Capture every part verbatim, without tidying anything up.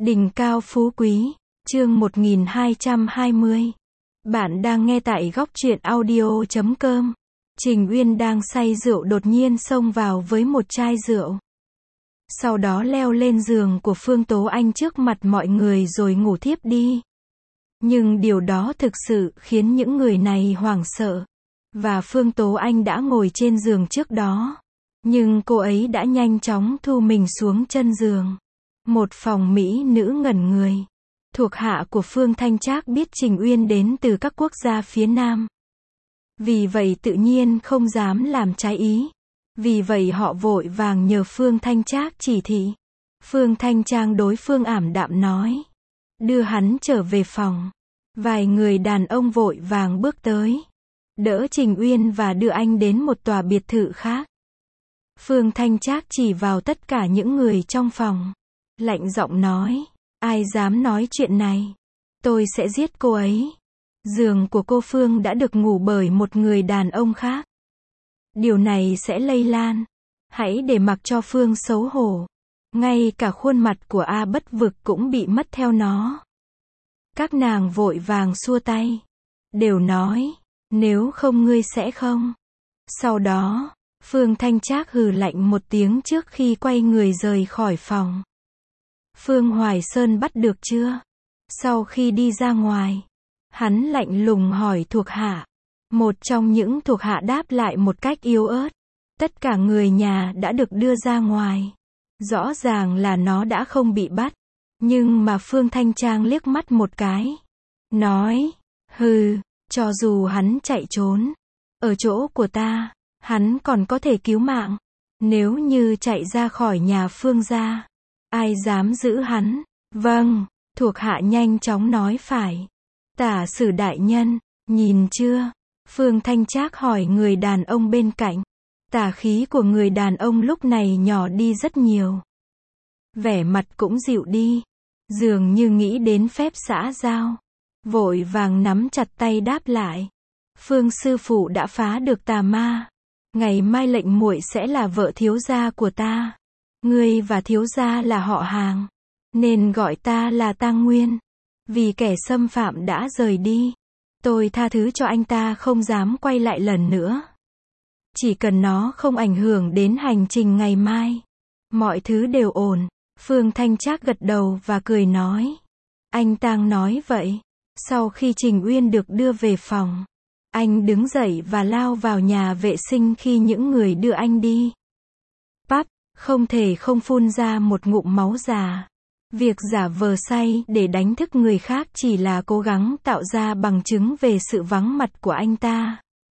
Đỉnh cao phú quý, chương một nghìn hai trăm hai mươi. Bạn đang nghe tại góc truyện audio chấm com. Trình Uyên đang say rượu đột nhiên xông vào với một chai rượu. Sau đó leo lên giường của Phương Tố Anh trước mặt mọi người rồi ngủ thiếp đi. Nhưng điều đó thực sự khiến những người này hoảng sợ. Và Phương Tố Anh đã ngồi trên giường trước đó. Nhưng cô ấy đã nhanh chóng thu mình xuống chân giường. Một phòng mỹ nữ ngẩn người. Thuộc hạ của Phương Thanh Trác biết Trình Uyên đến từ các quốc gia phía Nam. Vì vậy tự nhiên không dám làm trái ý. Vì vậy họ vội vàng nhờ Phương Thanh Trác chỉ thị. Phương Thanh Trang đối phương ảm đạm nói. Đưa hắn trở về phòng. Vài người đàn ông vội vàng bước tới. Đỡ Trình Uyên và đưa anh đến một tòa biệt thự khác. Phương Thanh Trác chỉ vào tất cả những người trong phòng. Lạnh giọng nói. Ai dám nói chuyện này? Tôi sẽ giết cô ấy. Giường của cô Phương đã được ngủ bởi một người đàn ông khác. Điều này sẽ lây lan. Hãy để mặc cho Phương xấu hổ. Ngay cả khuôn mặt của A Bất Vực cũng bị mất theo nó. Các nàng vội vàng xua tay. Đều nói. Nếu không ngươi sẽ không. Sau đó, Phương Thanh Trác hừ lạnh một tiếng trước khi quay người rời khỏi phòng. Phương Hoài Sơn bắt được chưa? Sau khi đi ra ngoài, hắn lạnh lùng hỏi thuộc hạ. Một trong những thuộc hạ đáp lại một cách yếu ớt. Tất cả người nhà đã được đưa ra ngoài. Rõ ràng là nó đã không bị bắt. Nhưng mà Phương Thanh Trang liếc mắt một cái. Nói, hừ, cho dù hắn chạy trốn. Ở chỗ của ta, hắn còn có thể cứu mạng. Nếu như chạy ra khỏi nhà Phương gia, ai dám giữ hắn? Vâng, thuộc hạ nhanh chóng nói phải. Tả sử đại nhân, nhìn chưa? Phương Thanh Trác hỏi người đàn ông bên cạnh. Tà khí của người đàn ông lúc này nhỏ đi rất nhiều. Vẻ mặt cũng dịu đi. Dường như nghĩ đến phép xã giao. Vội vàng nắm chặt tay đáp lại. Phương sư phụ đã phá được tà ma. Ngày mai lệnh muội sẽ là vợ thiếu gia của ta. Ngươi và thiếu gia là họ hàng. Nên gọi ta là Tang Nguyên. Vì kẻ xâm phạm đã rời đi. Tôi tha thứ cho anh ta không dám quay lại lần nữa. Chỉ cần nó không ảnh hưởng đến hành trình ngày mai. Mọi thứ đều ổn. Phương Thanh Trác gật đầu và cười nói. Anh Tang nói vậy. Sau khi Trình Uyên được đưa về phòng, anh đứng dậy và lao vào nhà vệ sinh khi những người đưa anh đi. Pắp, không thể không phun ra một ngụm máu già. Việc giả vờ say để đánh thức người khác chỉ là cố gắng tạo ra bằng chứng về sự vắng mặt của anh ta.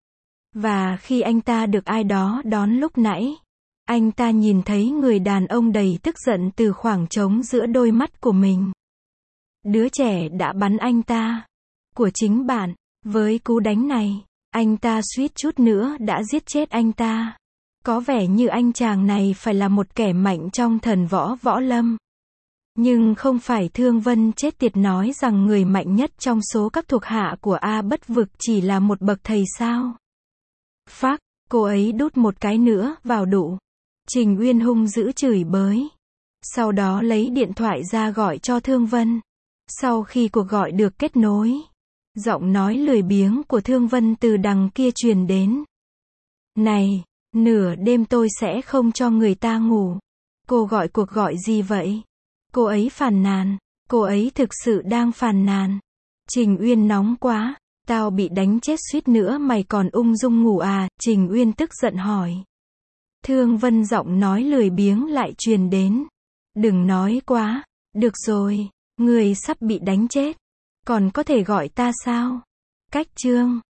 Và khi anh ta được ai đó đón lúc nãy, anh ta nhìn thấy người đàn ông đầy tức giận từ khoảng trống giữa đôi mắt của mình. Đứa trẻ đã bắn anh ta. Của chính bạn. Với cú đánh này, anh ta suýt chút nữa đã giết chết anh ta. Có vẻ như anh chàng này phải là một kẻ mạnh trong thần võ võ lâm. Nhưng không phải Thương Vân chết tiệt nói rằng người mạnh nhất trong số các thuộc hạ của A Bất Vực chỉ là một bậc thầy sao? Phác, cô ấy đút một cái nữa vào đụ. Trình Uyên hung dữ chửi bới. Sau đó lấy điện thoại ra gọi cho Thương Vân. Sau khi cuộc gọi được kết nối, giọng nói lười biếng của Thương Vân từ đằng kia truyền đến. Này, nửa đêm tôi sẽ không cho người ta ngủ. Cô gọi cuộc gọi gì vậy? Cô ấy phàn nàn. Cô ấy thực sự đang phàn nàn. Trình Uyên nóng quá. Tao bị đánh chết suýt nữa mày còn ung dung ngủ à? Trình Uyên tức giận hỏi. Thương Vân giọng nói lười biếng lại truyền đến. Đừng nói quá. Được rồi. Người sắp bị đánh chết. Còn có thể gọi ta sao? Cách chương.